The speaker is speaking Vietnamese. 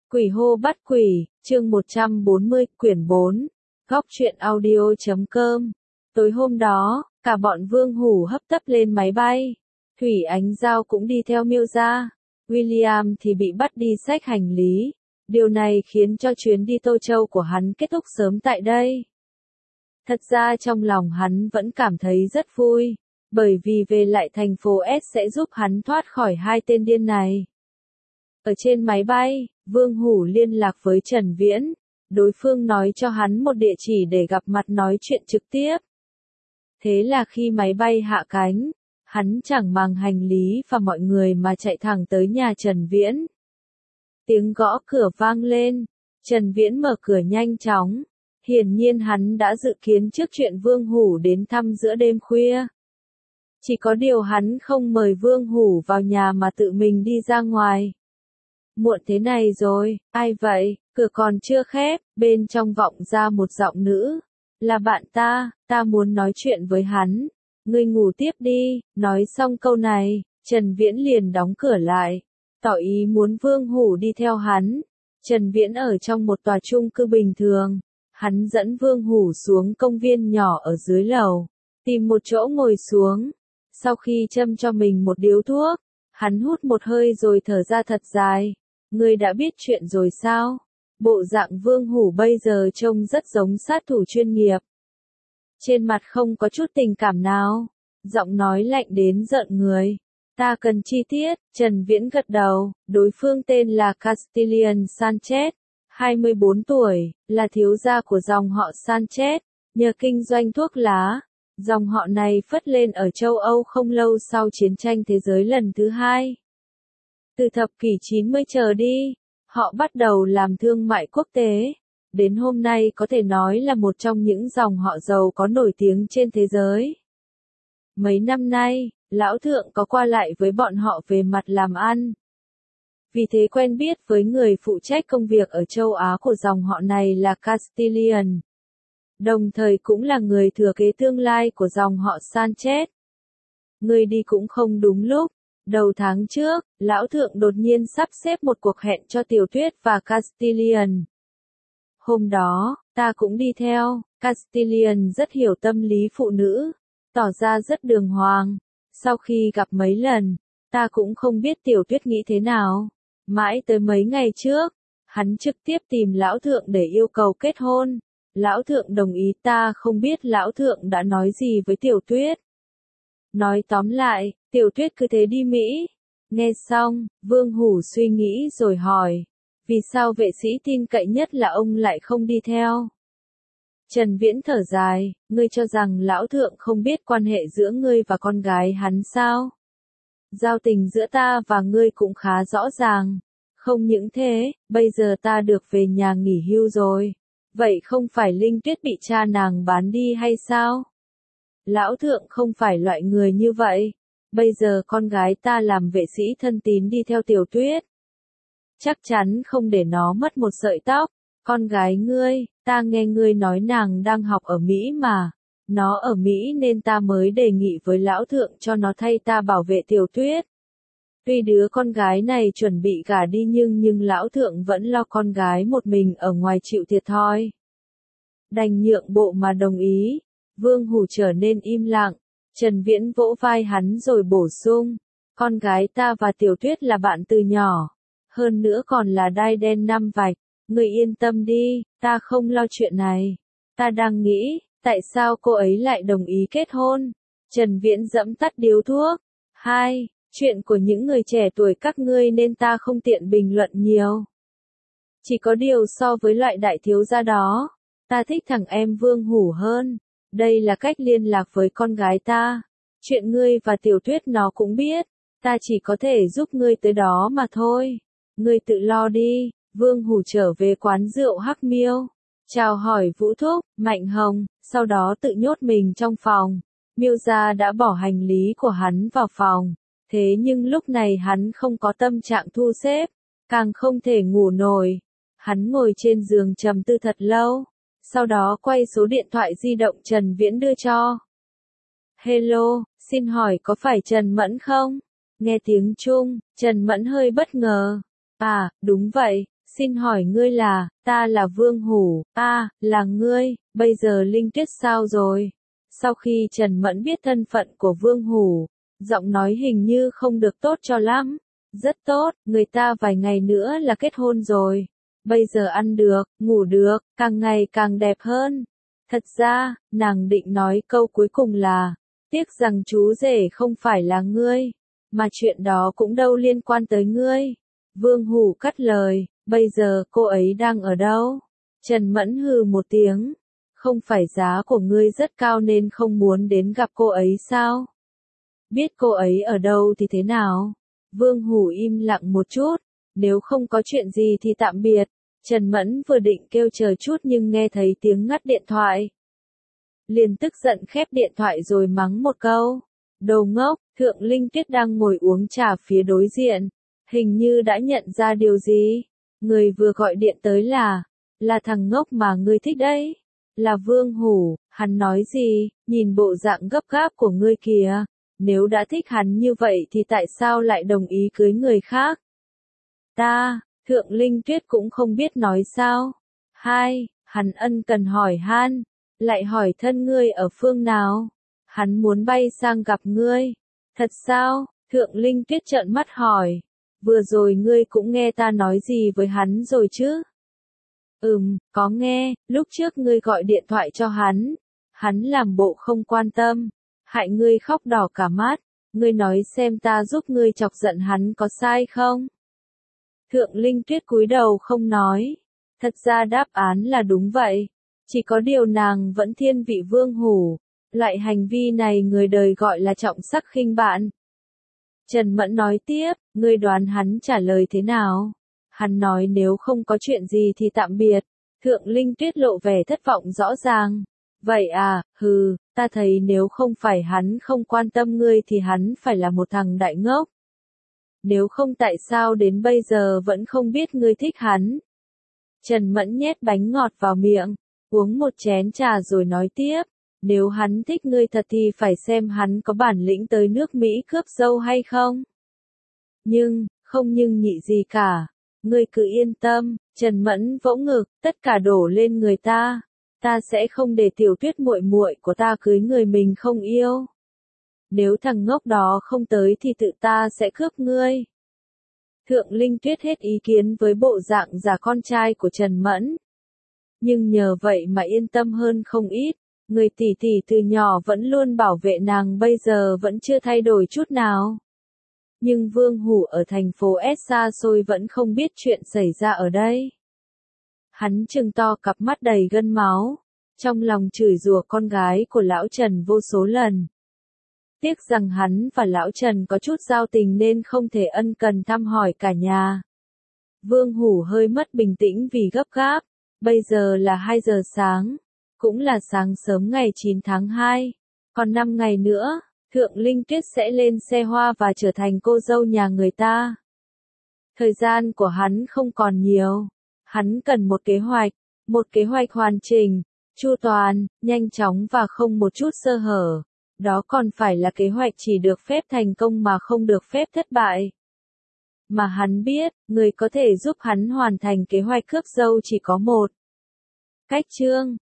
Quỷ hô bắt quỷ, chương 140, quyển 4, góc truyện audio.com. Tối hôm đó, cả bọn Vương Hủ hấp tấp lên máy bay. Thủy Ánh Giao cũng đi theo Miêu gia. William thì bị bắt đi xách hành lý. Điều này khiến cho chuyến đi Tô Châu của hắn kết thúc sớm tại đây. Thật ra trong lòng hắn vẫn cảm thấy rất vui, bởi vì về lại thành phố S sẽ giúp hắn thoát khỏi hai tên điên này. Ở trên máy bay, Vương Hủ liên lạc với Trần Viễn, đối phương nói cho hắn một địa chỉ để gặp mặt nói chuyện trực tiếp. Thế là khi máy bay hạ cánh, hắn chẳng mang hành lý và mọi người mà chạy thẳng tới nhà Trần Viễn. Tiếng gõ cửa vang lên, Trần Viễn mở cửa nhanh chóng, hiển nhiên hắn đã dự kiến trước chuyện Vương Hủ đến thăm giữa đêm khuya. Chỉ có điều hắn không mời Vương Hủ vào nhà mà tự mình đi ra ngoài. Muộn thế này rồi, ai vậy? Cửa còn chưa khép, bên trong vọng ra một giọng nữ. Là bạn ta muốn nói chuyện với hắn. Ngươi ngủ tiếp đi. Nói xong câu này, Trần Viễn liền đóng cửa lại, tỏ ý muốn Vương Hủ đi theo hắn. Trần Viễn ở trong một tòa chung cư bình thường. Hắn dẫn Vương Hủ xuống công viên nhỏ ở dưới lầu, tìm một chỗ ngồi xuống. Sau khi châm cho mình một điếu thuốc, hắn hút một hơi rồi thở ra thật dài. Ngươi đã biết chuyện rồi sao? Bộ dạng Vương Hủ bây giờ trông rất giống sát thủ chuyên nghiệp. Trên mặt không có chút tình cảm nào, giọng nói lạnh đến rợn người. Ta cần chi tiết. Trần Viễn gật đầu. Đối phương tên là Castillian Sanchez, 24 tuổi, là thiếu gia của dòng họ Sanchez, nhờ kinh doanh thuốc lá. Dòng họ này phất lên ở châu Âu không lâu sau chiến tranh thế giới lần thứ hai. Từ thập kỷ 90 trở đi, họ bắt đầu làm thương mại quốc tế. Đến hôm nay có thể nói là một trong những dòng họ giàu có nổi tiếng trên thế giới. Mấy năm nay, lão thượng có qua lại với bọn họ về mặt làm ăn. Vì thế quen biết với người phụ trách công việc ở châu Á của dòng họ này là Castillian. Đồng thời cũng là người thừa kế tương lai của dòng họ Sanchez. Người đi cũng không đúng lúc. Đầu tháng trước, lão thượng đột nhiên sắp xếp một cuộc hẹn cho Tiểu Tuyết và Castillian. Hôm đó, ta cũng đi theo. Castillian rất hiểu tâm lý phụ nữ, tỏ ra rất đường hoàng. Sau khi gặp mấy lần, ta cũng không biết Tiểu Tuyết nghĩ thế nào. Mãi tới mấy ngày trước, hắn trực tiếp tìm lão thượng để yêu cầu kết hôn. Lão thượng đồng ý. Ta không biết lão thượng đã nói gì với Tiểu Tuyết. Nói tóm lại, Tiểu Tuyết cứ thế đi Mỹ. Nghe xong, Vương Hủ suy nghĩ rồi hỏi, vì sao vệ sĩ tin cậy nhất là ông lại không đi theo? Trần Viễn thở dài, ngươi cho rằng lão thượng không biết quan hệ giữa ngươi và con gái hắn sao? Giao tình giữa ta và ngươi cũng khá rõ ràng. Không những thế, bây giờ ta được về nhà nghỉ hưu rồi. Vậy không phải Linh Tuyết bị cha nàng bán đi hay sao? Lão thượng không phải loại người như vậy. Bây giờ con gái ta làm vệ sĩ thân tín đi theo Tiểu Tuyết. Chắc chắn không để nó mất một sợi tóc. Con gái ngươi, ta nghe ngươi nói nàng đang học ở Mỹ mà. Nó ở Mỹ nên ta mới đề nghị với lão thượng cho nó thay ta bảo vệ Tiểu Tuyết. Tuy đứa con gái này chuẩn bị gả đi nhưng lão thượng vẫn lo con gái một mình ở ngoài chịu thiệt thòi. Đành nhượng bộ mà đồng ý. Vương Hủ trở nên im lặng. Trần Viễn vỗ vai hắn rồi bổ sung. Con gái ta và Tiểu Tuyết là bạn từ nhỏ. Hơn nữa còn là đai đen năm vạch. Ngươi yên tâm đi, ta không lo chuyện này. Ta đang nghĩ, tại sao cô ấy lại đồng ý kết hôn? Trần Viễn giẫm tắt điếu thuốc. 2. Chuyện của những người trẻ tuổi các ngươi nên ta không tiện bình luận nhiều. Chỉ có điều so với loại đại thiếu gia đó, ta thích thằng em Vương Hủ hơn. Đây là cách liên lạc với con gái ta. Chuyện ngươi và Tiểu Tuyết nó cũng biết. Ta chỉ có thể giúp ngươi tới đó mà thôi. Ngươi tự lo đi. Vương Hủ trở về quán rượu Hắc Miêu, chào hỏi Vũ Thúc, Mạnh Hồng, sau đó tự nhốt mình trong phòng. Miêu gia đã bỏ hành lý của hắn vào phòng. Thế nhưng lúc này hắn không có tâm trạng thu xếp, càng không thể ngủ nổi. Hắn ngồi trên giường trầm tư thật lâu. Sau đó quay số điện thoại di động Trần Viễn đưa cho. Hello, xin hỏi có phải Trần Mẫn không? Nghe tiếng Trung, Trần Mẫn hơi bất ngờ. À, đúng vậy, Xin hỏi ngươi là, ta là Vương Hủ, là ngươi, bây giờ Linh Tuyết sao rồi? Sau khi Trần Mẫn biết thân phận của Vương Hủ, giọng nói hình như không được tốt cho lắm. Rất tốt, người ta vài ngày nữa là kết hôn rồi. Bây giờ ăn được, ngủ được, càng ngày càng đẹp hơn. Thật ra, nàng định nói câu cuối cùng là, tiếc rằng chú rể không phải là ngươi, mà chuyện đó cũng đâu liên quan tới ngươi. Vương Hủ cắt lời, bây giờ cô ấy đang ở đâu? Trần Mẫn hừ một tiếng, không phải giá của ngươi rất cao nên không muốn đến gặp cô ấy sao? Biết cô ấy ở đâu thì thế nào? Vương Hủ im lặng một chút, nếu không có chuyện gì thì tạm biệt. Trần Mẫn vừa định kêu chờ chút nhưng nghe thấy tiếng ngắt điện thoại. Liền tức giận khép điện thoại rồi mắng một câu. Đồ ngốc, Thượng Linh Tuyết đang ngồi uống trà phía đối diện. Hình như đã nhận ra điều gì. Người vừa gọi điện tới là thằng ngốc mà ngươi thích đấy. Là Vương Hủ, hắn nói gì, nhìn bộ dạng gấp gáp của ngươi kìa. Nếu đã thích hắn như vậy thì tại sao lại đồng ý cưới người khác? Thượng Linh Tuyết cũng không biết nói sao. Hắn ân cần hỏi han, lại hỏi thân ngươi ở phương nào? Hắn muốn bay sang gặp ngươi. Thật sao? Thượng Linh Tuyết trợn mắt hỏi. Vừa rồi ngươi cũng nghe ta nói gì với hắn rồi chứ? Có nghe, lúc trước ngươi gọi điện thoại cho hắn. Hắn làm bộ không quan tâm, hại ngươi khóc đỏ cả mắt. Ngươi nói xem ta giúp ngươi chọc giận hắn có sai không? Thượng Linh Tuyết cúi đầu không nói. Thật ra đáp án là đúng vậy. Chỉ có điều nàng vẫn thiên vị Vương Hủ. Loại hành vi này người đời gọi là trọng sắc khinh bạn. Trần Mẫn nói tiếp, ngươi đoán hắn trả lời thế nào? Hắn nói nếu không có chuyện gì thì tạm biệt. Thượng Linh Tuyết lộ vẻ thất vọng rõ ràng. Vậy à, ta thấy nếu không phải hắn không quan tâm ngươi thì hắn phải là một thằng đại ngốc. Nếu không tại sao đến bây giờ vẫn không biết ngươi thích hắn. Trần Mẫn nhét bánh ngọt vào miệng, uống một chén trà rồi nói tiếp. Nếu hắn thích ngươi thật thì phải xem hắn có bản lĩnh tới nước Mỹ cướp dâu hay không. Không nhưng nhị gì cả. Ngươi cứ yên tâm, Trần Mẫn vỗ ngực, tất cả đổ lên người ta. Ta sẽ không để Tiểu Tuyết muội muội của ta cưới người mình không yêu. Nếu thằng ngốc đó không tới thì tự ta sẽ cướp ngươi. Thượng Linh Tuyết hết ý kiến với bộ dạng giả con trai của Trần Mẫn. Nhưng nhờ vậy mà yên tâm hơn không ít. Người tỷ tỷ từ nhỏ vẫn luôn bảo vệ nàng bây giờ vẫn chưa thay đổi chút nào. Nhưng Vương Hủ ở thành phố S xa xôi vẫn không biết chuyện xảy ra ở đây. Hắn trừng to cặp mắt đầy gân máu, trong lòng chửi rủa con gái của lão Trần vô số lần. Tiếc rằng hắn và lão Trần có chút giao tình nên không thể ân cần thăm hỏi cả nhà. Vương Hủ hơi mất bình tĩnh vì gấp gáp. Bây giờ là 2 giờ sáng, cũng là sáng sớm ngày 9 tháng 2. Còn 5 ngày nữa, Thượng Linh Tuyết sẽ lên xe hoa và trở thành cô dâu nhà người ta. Thời gian của hắn không còn nhiều. Hắn cần một kế hoạch hoàn chỉnh, chu toàn, nhanh chóng và không một chút sơ hở. Đó còn phải là kế hoạch chỉ được phép thành công mà không được phép thất bại. Mà hắn biết, người có thể giúp hắn hoàn thành kế hoạch cướp dâu chỉ có một. Cách chương